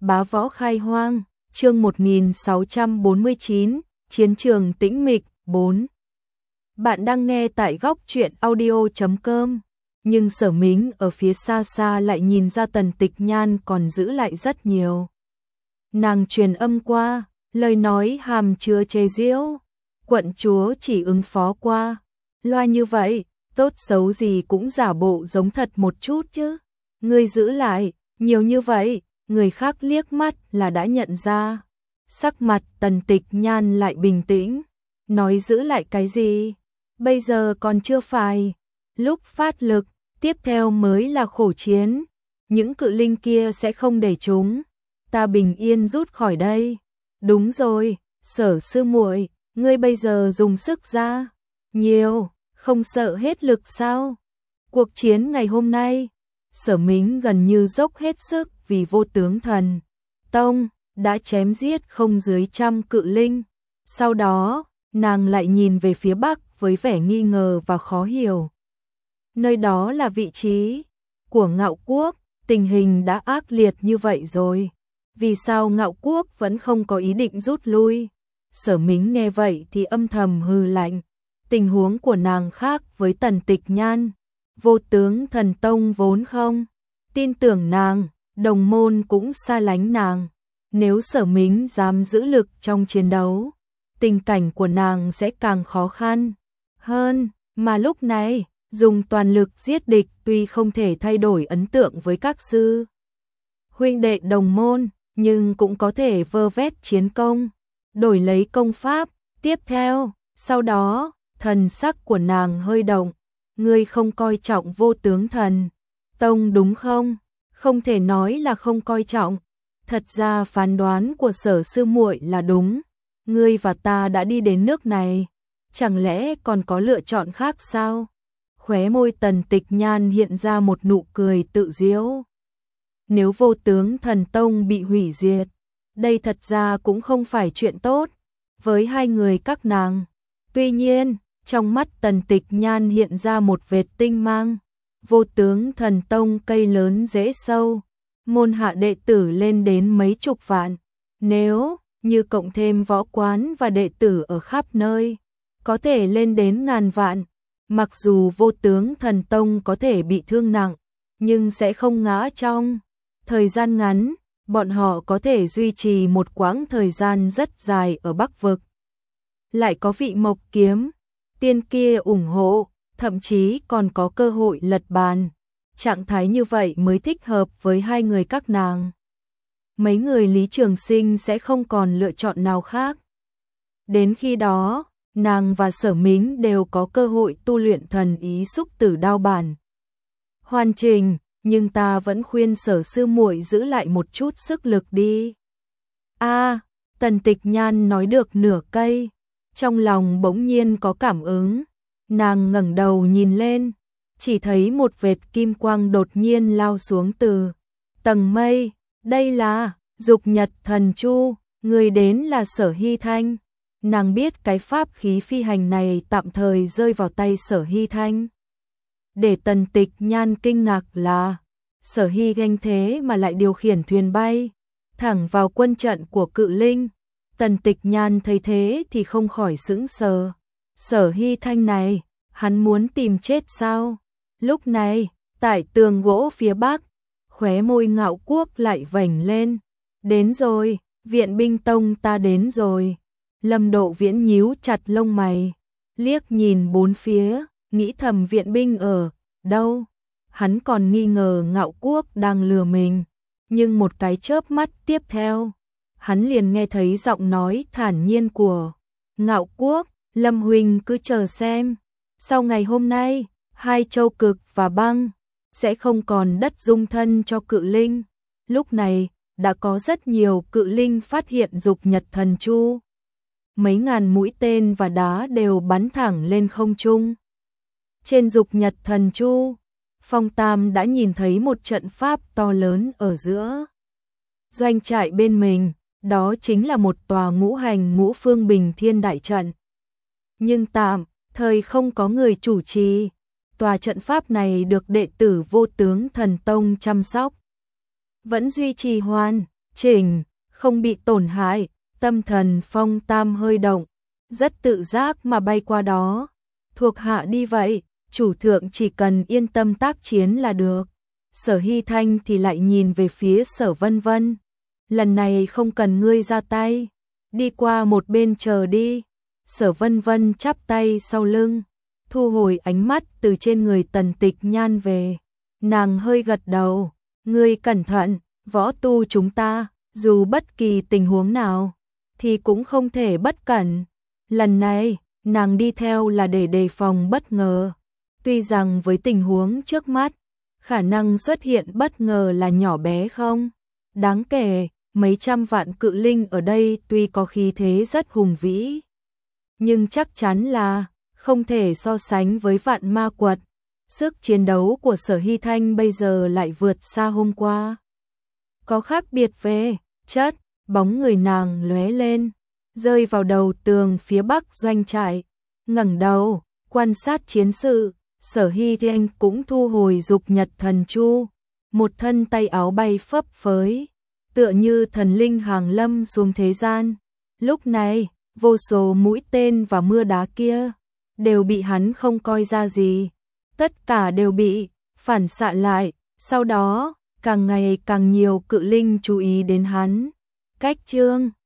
Bá võ khai hoang, chương 1649, chiến trường tĩnh mịch, 4. Bạn đang nghe tại góc truyện audio.com, nhưng Sở Mính ở phía xa xa lại nhìn ra Tần Tịch Nhan còn giữ lại rất nhiều. Nàng truyền âm qua, lời nói hàm chứa chế giễu, quận chúa chỉ ứng phó qua, loa như vậy, tốt xấu gì cũng giả bộ giống thật một chút chứ. Ngươi giữ lại, nhiều như vậy, người khác liếc mắt là đã nhận ra. Sắc mặt Tần Tịch Nhan lại bình tĩnh, nói giữ lại cái gì, bây giờ còn chưa phải lúc phát lực, tiếp theo mới là khổ chiến, những cự linh kia sẽ không để chúng ta bình yên rút khỏi đây. Đúng rồi, Sở sư muội, ngươi bây giờ dùng sức ra nhiều, không sợ hết lực sao? Cuộc chiến ngày hôm nay, Sở Mính gần như dốc hết sức vì Vô Tướng Thần Tông đã chém giết không dưới 100 cự linh. Sau đó, nàng lại nhìn về phía bắc với vẻ nghi ngờ và khó hiểu. Nơi đó là vị trí của Ngạo Quốc, tình hình đã ác liệt như vậy rồi. Vì sao Ngạo Quốc vẫn không có ý định rút lui? Sở Mính nghe vậy thì âm thầm hừ lạnh. Tình huống của nàng khác với Tần Tịch Nhan. Vô Tướng Thần Tông vốn không tin tưởng nàng, đồng môn cũng xa lánh nàng. Nếu Sở Mính dám giữ lực trong chiến đấu, tình cảnh của nàng sẽ càng khó khăn hơn. Mà lúc này, dùng toàn lực giết địch tuy không thể thay đổi ấn tượng với các sư huynh đệ đồng môn, nhưng cũng có thể vơ vét chiến công, đổi lấy công pháp. Tiếp theo, sau đó, thần sắc của nàng hơi động. Ngươi không coi trọng Vô Tướng Thần Tông đúng không? Không thể nói là không coi trọng. Thật ra phán đoán của Sở sư muội là đúng. Ngươi và ta đã đi đến nước này, chẳng lẽ còn có lựa chọn khác sao? Khóe môi Tần Tịch Nhan hiện ra một nụ cười tự giễu. Nếu Vô Tướng Thần Tông bị hủy diệt, đây thật ra cũng không phải chuyện tốt với hai người các nàng. Tuy nhiên, trong mắt Tần Tịch Nhan hiện ra một vệt tinh mang. Vô Tướng Thần Tông cây lớn rễ sâu, môn hạ đệ tử lên đến mấy chục vạn. Nếu như cộng thêm võ quán và đệ tử ở khắp nơi, có thể lên đến ngàn vạn. Mặc dù Vô Tướng Thần Tông có thể bị thương nặng, nhưng sẽ không ngã trong thời gian ngắn. Bọn họ có thể duy trì một quãng thời gian rất dài ở Bắc Vực. Lại có vị Mộc Kiếm Tiên kia ủng hộ, thậm chí còn có cơ hội lật bàn. Trạng thái như vậy mới thích hợp với hai người các nàng. Mấy người Lý Trường Sinh sẽ không còn lựa chọn nào khác. Đến khi đó, nàng và Sở Mính đều có cơ hội tu luyện thần ý xúc tử đao bản hoàn chỉnh, nhưng ta vẫn khuyên Sở sư muội giữ lại một chút sức lực đi. Tần Tịch Nhan nói được nửa cây, trong lòng bỗng nhiên có cảm ứng. Nàng ngẩng đầu nhìn lên, chỉ thấy một vệt kim quang đột nhiên lao xuống từ tầng mây. Đây là Dục Nhật Thần Chu, người đến là Sở Hy Thanh. Nàng biết cái pháp khí phi hành này tạm thời rơi vào tay Sở Hy Thanh. Để Tần Tịch Nhan kinh ngạc là Sở Hy Thanh thế mà lại điều khiển thuyền bay thẳng vào quân trận của cự linh. Tần Tịch Nhan thấy thế thì không khỏi sững sờ. Sở Hy Thanh này, hắn muốn tìm chết sao? Lúc này, tại tường gỗ phía bắc, khóe môi Ngạo Quốc lại vểnh lên. Đến rồi, viện binh tông ta đến rồi. Lâm Độ Viễn nhíu chặt lông mày, liếc nhìn bốn phía, nghĩ thầm viện binh ở đâu. Hắn còn nghi ngờ Ngạo Quốc đang lừa mình, nhưng một cái chớp mắt tiếp theo, hắn liền nghe thấy giọng nói thản nhiên của Ngạo Quốc. Lâm huynh cứ chờ xem, sau ngày hôm nay, hai châu cực và băng sẽ không còn đất dung thân cho cự linh. Lúc này, đã có rất nhiều cự linh phát hiện Dục Nhật Thần Chu. Mấy ngàn mũi tên và đá đều bắn thẳng lên không trung. Trên Dục Nhật Thần Chu, Phong Tam đã nhìn thấy một trận pháp to lớn ở giữa doanh trại bên mình, đó chính là một tòa ngũ hành ngũ phương bình thiên đại trận. Nhưng tạm thời không có người chủ trì. Tòa trận pháp này được đệ tử Vô Tướng Thần Tông chăm sóc, vẫn duy trì hoàn chỉnh, không bị tổn hại. Tâm thần Phong Tam hơi động, rất tự giác mà bay qua đó. Thuộc hạ đi vậy, chủ thượng chỉ cần yên tâm tác chiến là được. Sở Hy Thanh thì lại nhìn về phía Sở Vân Vân. Lần này không cần ngươi ra tay, đi qua một bên chờ đi. Sở Vân Vân chắp tay sau lưng, thu hồi ánh mắt từ trên người Tần Tịch Nhan về. Nàng hơi gật đầu, ngươi cẩn thận, võ tu chúng ta, dù bất kỳ tình huống nào, thì cũng không thể bất cẩn. Lần này, nàng đi theo là để đề phòng bất ngờ. Tuy rằng với tình huống trước mắt, khả năng xuất hiện bất ngờ là nhỏ bé không đáng kể, mấy trăm vạn cự linh ở đây tuy có khí thế rất hùng vĩ, nhưng chắc chắn là không thể so sánh với vạn ma quật. Sức chiến đấu của Sở Hy Thanh bây giờ lại vượt xa hôm qua. Có khác biệt về chất, bóng người nàng lóe lên, rơi vào đầu tường phía bắc doanh trại, ngẩng đầu, quan sát chiến sự. Sở Hy Thanh cũng thu hồi dục nhật thần chu, một thân tay áo bay phấp phới, tựa như thần linh hàng lâm xuống thế gian. Lúc này, vô số mũi tên và mưa đá kia đều bị hắn không coi ra gì, tất cả đều bị phản xạ lại. Sau đó, càng ngày càng nhiều cự linh chú ý đến hắn. Cách chương